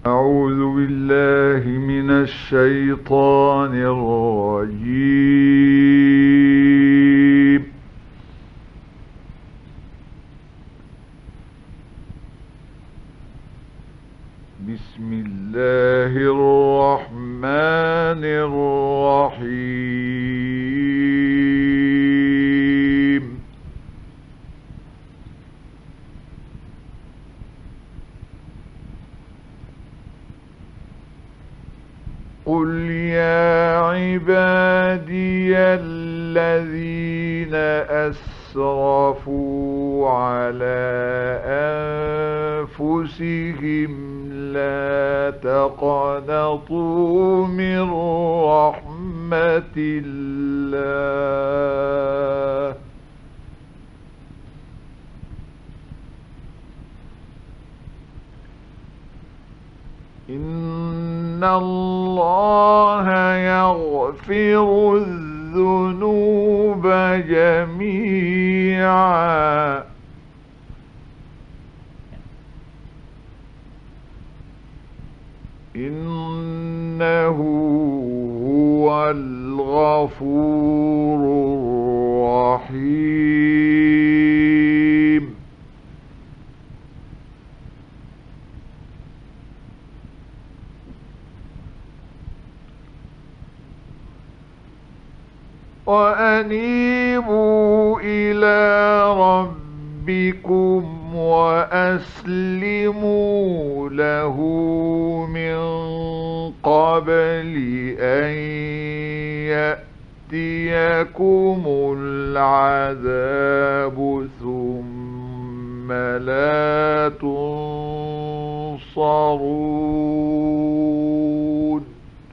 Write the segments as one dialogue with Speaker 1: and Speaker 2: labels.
Speaker 1: أعوذ بالله من الشيطان الرجيم. بسم الله الرحمن الرحيم. قل يا عبادي الذين أسرفوا على أنفسهم لا تقنطوا من رحمة الله إن الله يغفر الذنوب جميعا إنه هو الغفور الرحيم. وأنيبوا إلى ربكم وأسلموا له من قبل أن يأتيكم العذاب ثم لا تنصرون.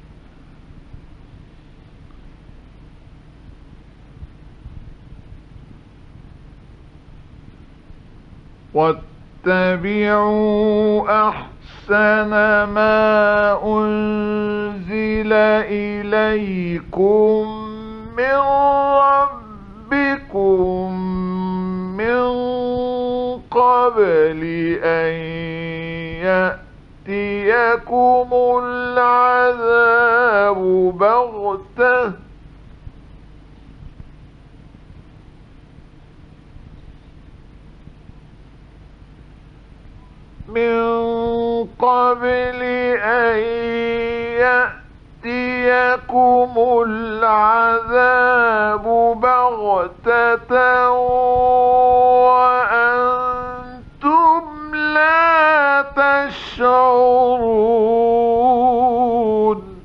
Speaker 1: واتبعوا أحسن ما أنزل إليكم من ربكم من قبل أن يأتيكم العذاب بغتة وأنتم لا تشعرون.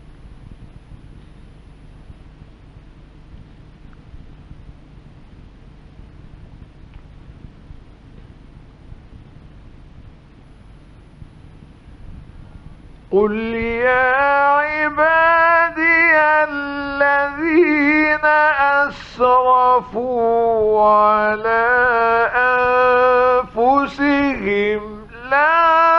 Speaker 1: قل يا عبادي الذين أسرفوا على أنفسهم لا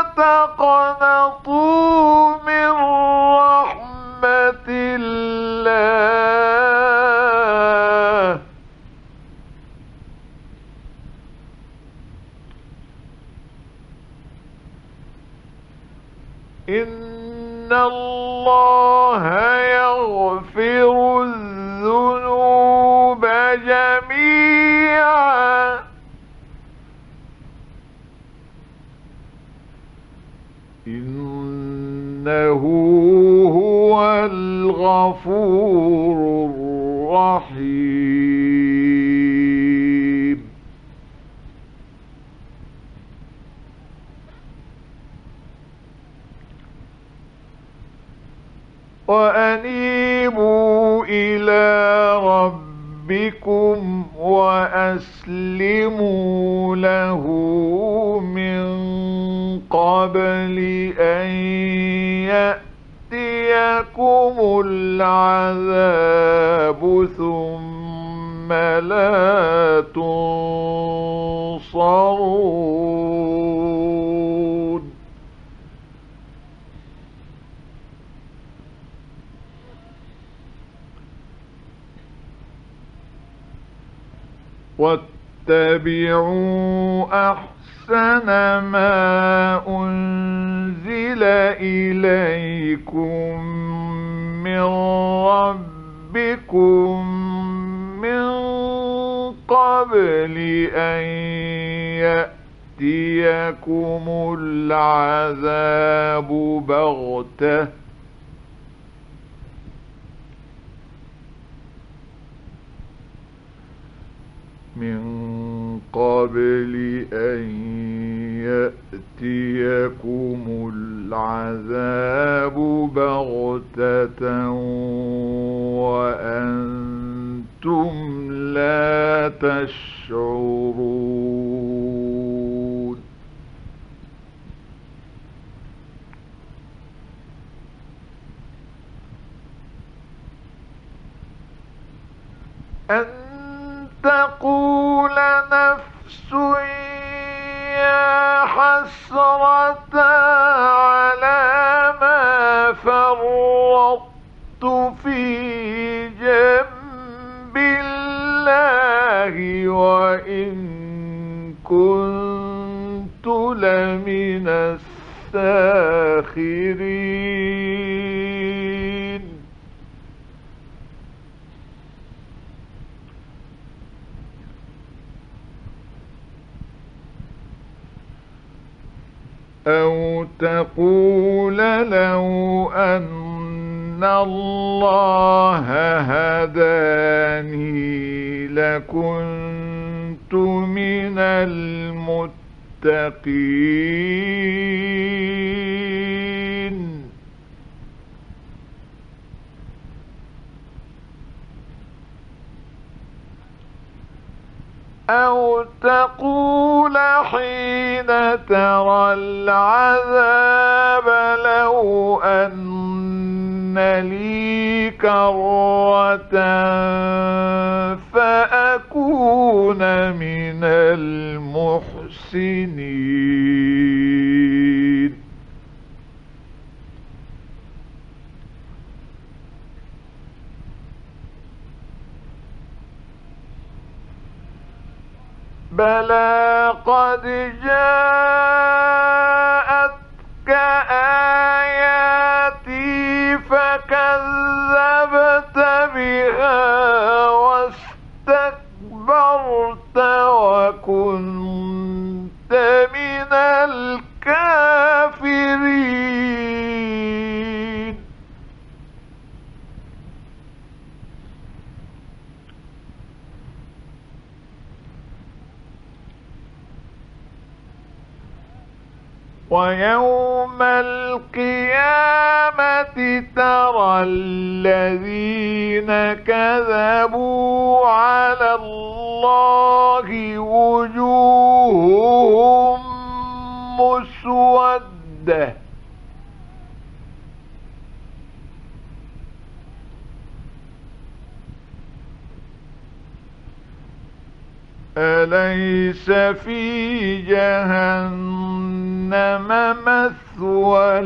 Speaker 1: تقنطوا من رحمة الله إن الله يغفر الذنوب جميعا إنه هو الغفور الرحيم. وأنيبوا إلى ربكم وأسلموا له من قبل أن يأتيكم العذاب ثم لا تنصرون. واتبعوا أحسن ما أنزل أنزل إليكم من ربكم من قبل أن يأتيكم العذاب بغتة من قبل أن يأتيكم العذاب بغتة وأنتم لا تشعرون. أن تقول نفس يا حسرة على ما فرطت في جنب الله وإن كنت لمن الساخرين. أو تقول لو أن الله هداني لكنت من المتقين. أو تقول حين ترى العذاب لو أن لي كرة فأكون من المحسنين. بلى قد جاءتك آياتي فكذبت بها واستكبرت وكنت من الكافرين. ويوم القيامة ترى الذين كذبوا على الله وجوههم مسودة أليس في جهنم مثوى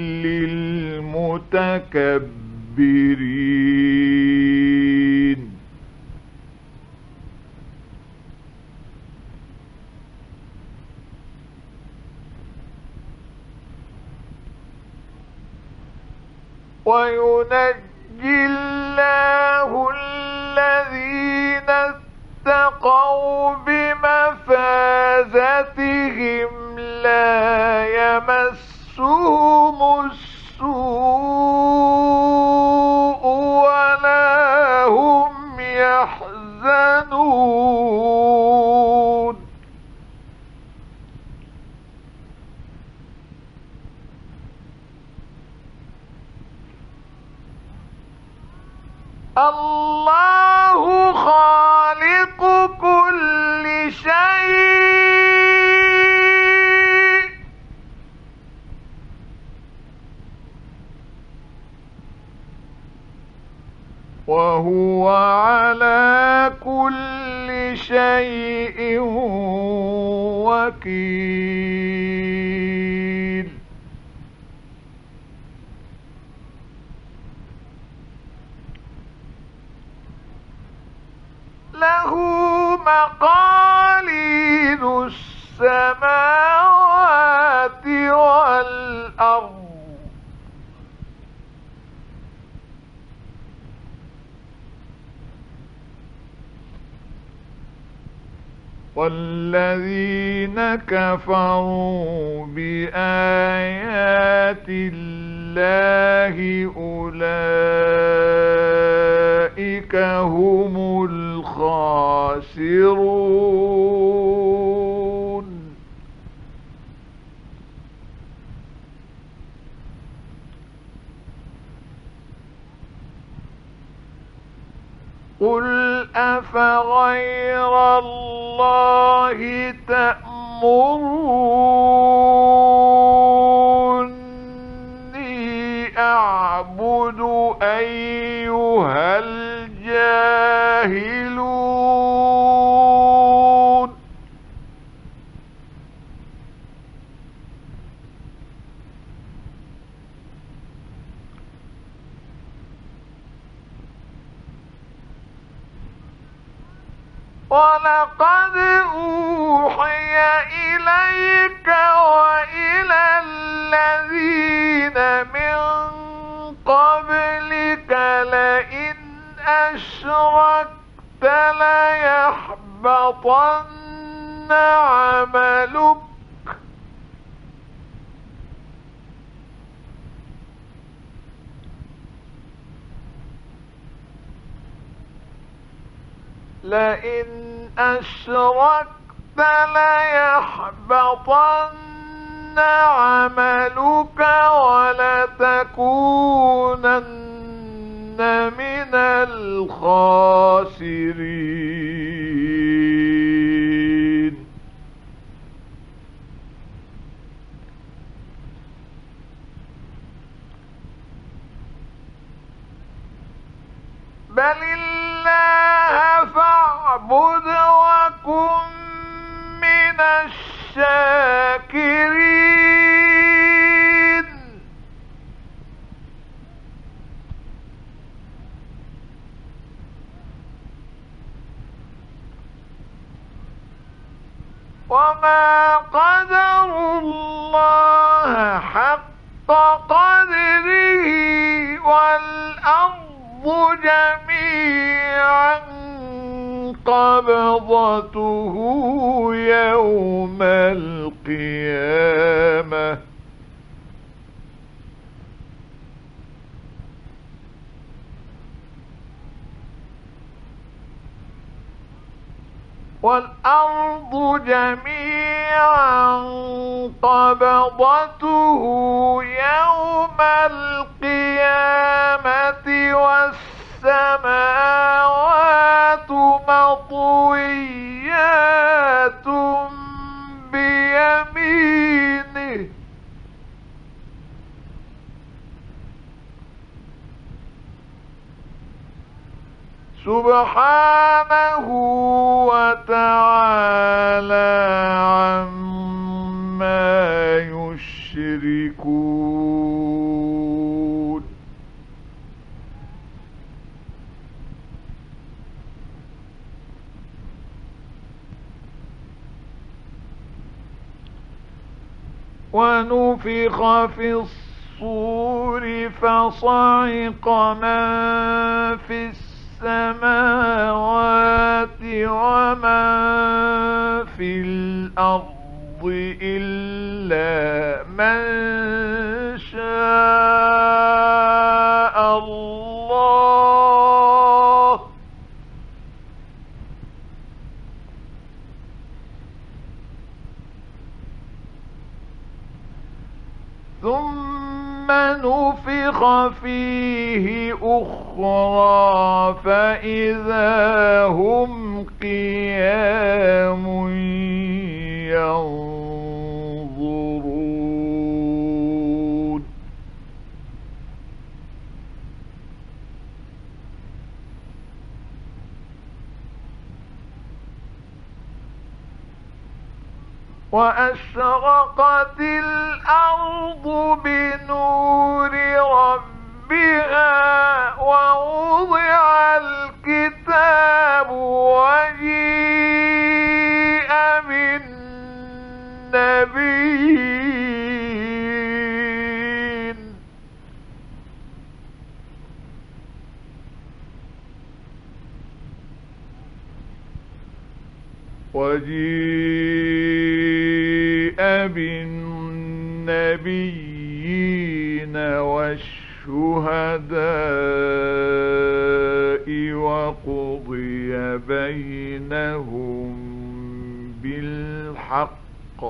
Speaker 1: للمتكبرين. وينجي الله الذين اتقوا بمفازتهم لا يمسهم السوء ولا هم يحزنون. الله خالق كل شيء وهو على كل شيء وكيل. له مقاليد السماوات والأرض والذين كفروا بآيات الله أولئك هم الخاسرون. قل أفغير الله تأمروني أعبد أيها الجاهلون. ولقد أوحي إليك وإلى الذين من قبلك لئن أشركت ليحبطن عملك لئن أشركت ليحبطن عملك ولتكونن من الخاسرين. بل الله فاعبد وكن من الشاكرين. وما قدروا الله حق قدره والأرض جميعا قبضته يوم القيامة والأرض جميعا قبضته يوم القيامة والسماوات مطويات بيمينه سبحانه وتعالى عما يشركون. ونفخ في الصور فصعق من في السماوات ومن في الأرض إلا من شاء الله ثم نفخ فيه أخرى فإذا هم قيام ينظرون. وأشرقت الأرض بنور ربها ووضع الكتاب وجيء بالنبيين وجيء بالنبيين والشهداء وقضي بينهم بالحق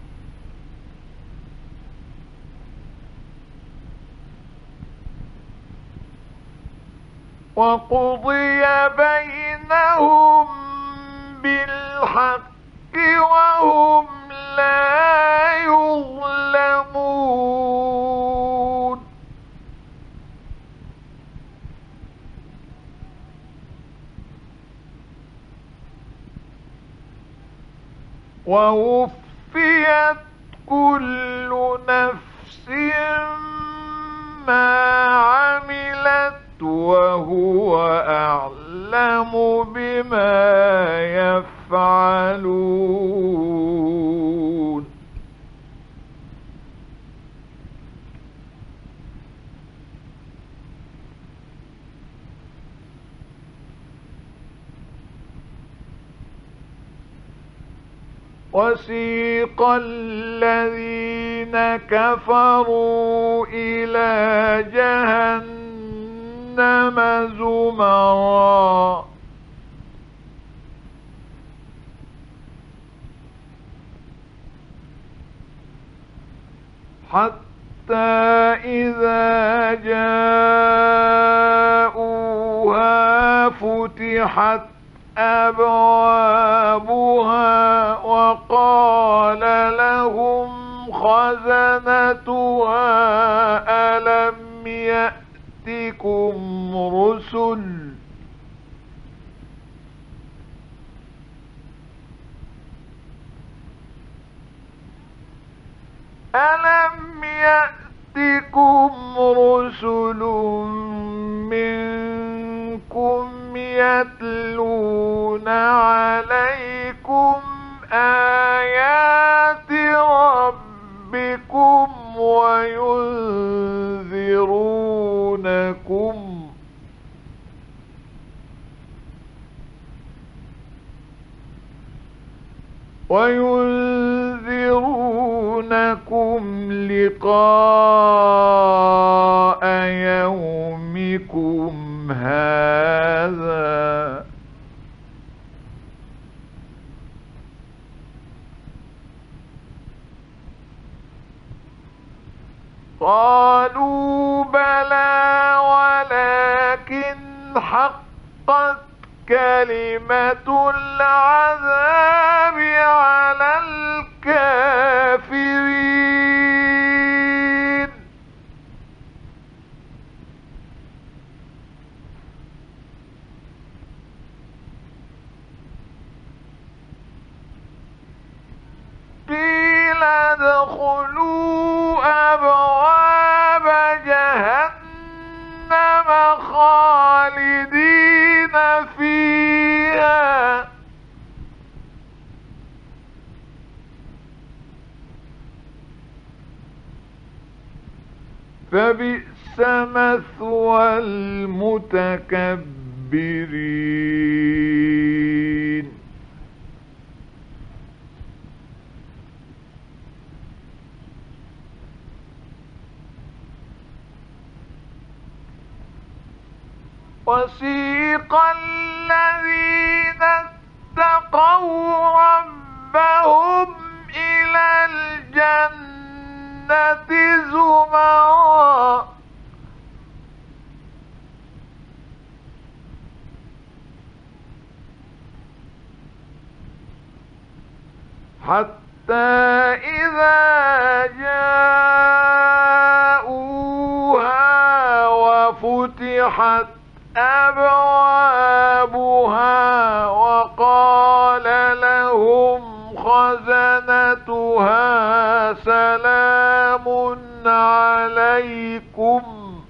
Speaker 1: وهم لا يظلمون. ووفيت كل نفس ما عملت وهو أعلم بما يفعلون. وسيق الذين كفروا إلى جهنم زمرا حتى إذا جاءوها فتحت أبوابها وقال لهم خزنتها ألم يأتكم رسل منكم يتلون عليكم آيات ربكم وينذرونكم لقاء يومكم هذا قالوا بلى ولكن حقت كلمة العذاب على الكافرين قيل ادخلوا أبواب جهنم خالدين فيها فبئس مثوى المتكبرين وسيق الذين اتقوا ربهم إلى الجنة زمرا حتى إذا جاءوها وفتحت أبوابها وقال لهم خزنتها سلام عليكم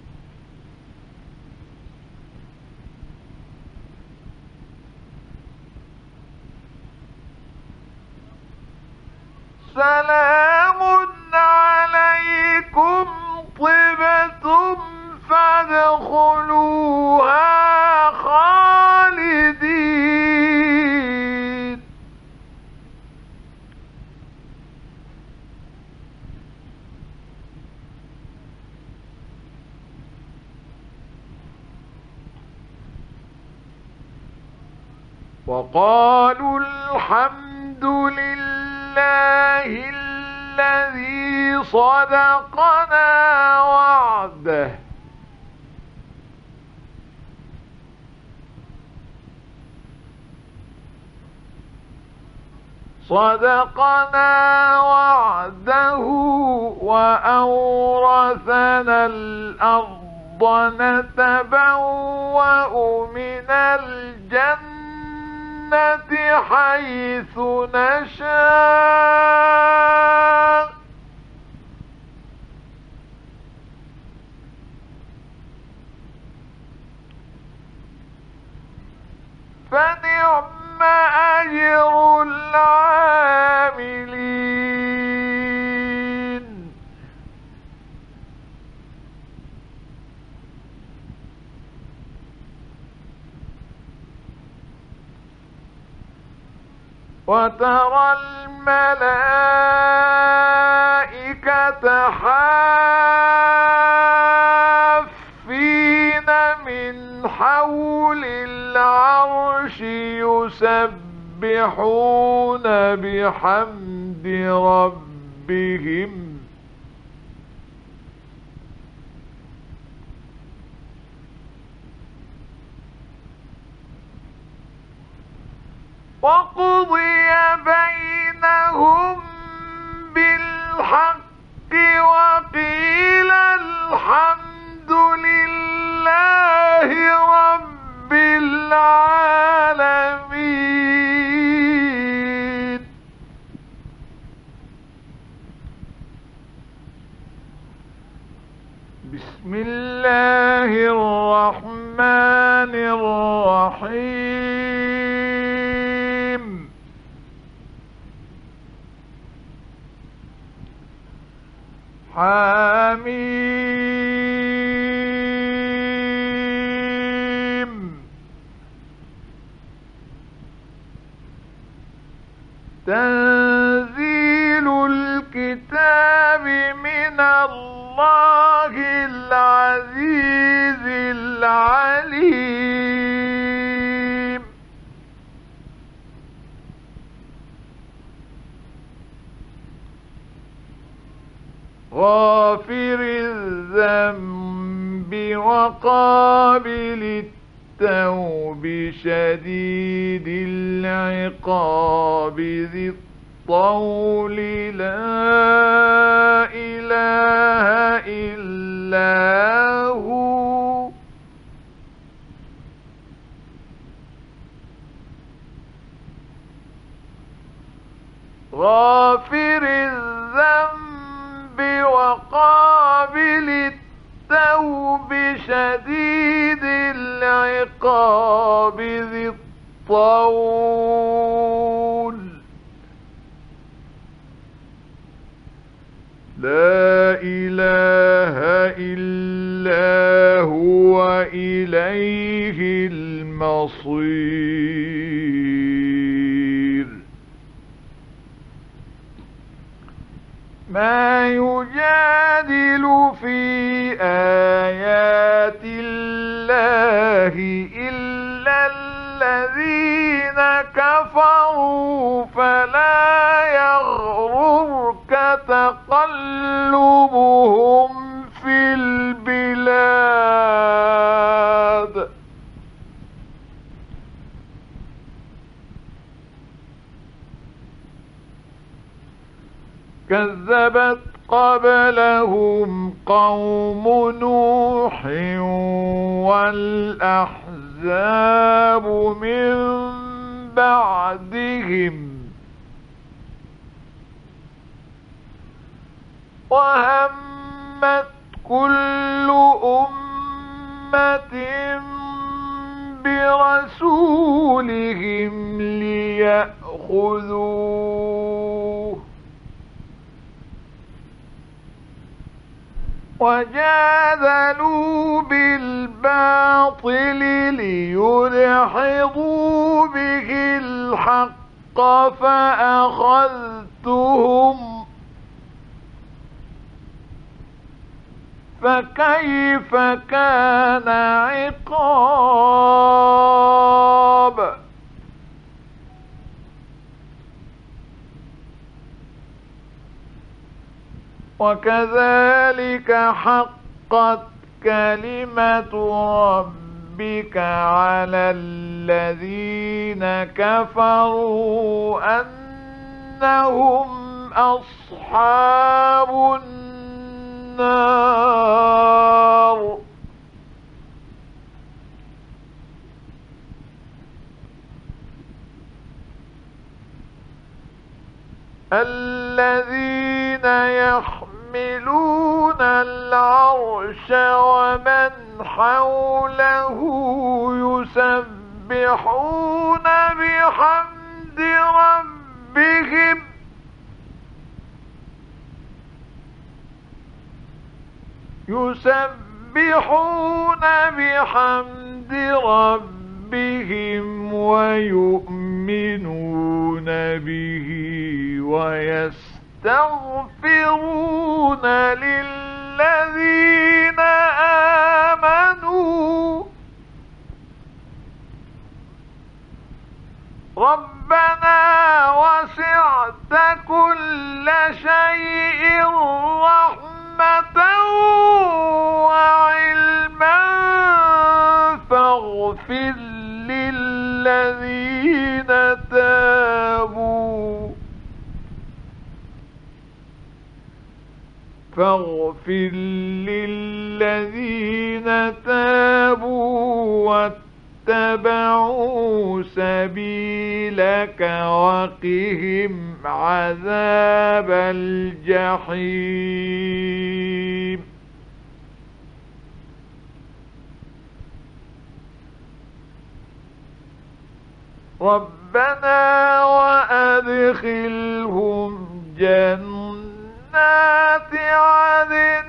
Speaker 1: طبتم فادخلوها خالدين وقالوا الحمد لله الذي صدقنا وعده وأورثنا الأرض نتبوأ من الجنة حيث نشاء فنعم أجر العاملين وترى الملائكة حافين من حول العرش يسبحون بحمد ربهم وقضي بينهم بالحق وقيل الحمد لله رب العالمين بسم الله الرحمن الرحيم حميم تنزيل الكتاب من الله العزيز العليم غافر الذنب وقابل التوب شديد العقاب ذي الطول لا إله إلا هو غافر الذنب وقابل التوب شديد العقاب ذي الطول لا إله إلا هو إليه المصير ما يجادل في آيات الله إلا الذين كفروا فلا يغررك تقلبهم في البلاد كذبت قبلهم قوم نوح والأحزاب من بعدهم وهمت كل أمة برسولهم ليأخذوه وجادلوا بالباطل ليدحضوا به الحق فأخذتهم فكيف كان عقاب وكذلك حقت كلمة ربك على الذين كفروا أنهم أصحاب النار. الذين يحملون العرش ومن حوله يسبحون بحمد ربهم ويؤمنون به ويستغفرون للذين آمنوا ربنا وسعت كل شيء رحمة وعلما فاغفر للذين تابوا واتبعوا سبيلك وقهم عذاب الجحيم. ربنا وأدخلهم جنات عدن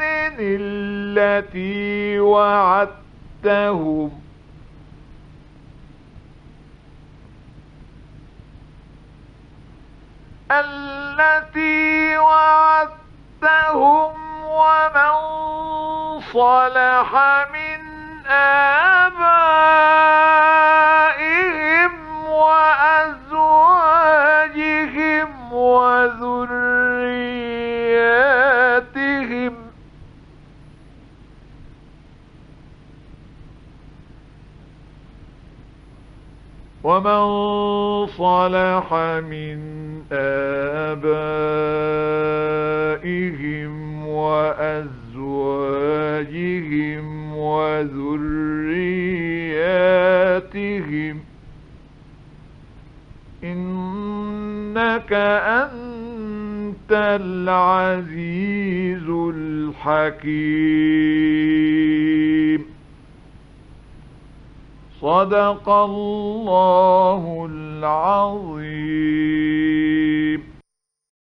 Speaker 1: التي وعدتهم ومن صلح من آبائهم وأزواجهم وذرياتهم إنك أنت العزيز الحكيم. صدق الله العظيم.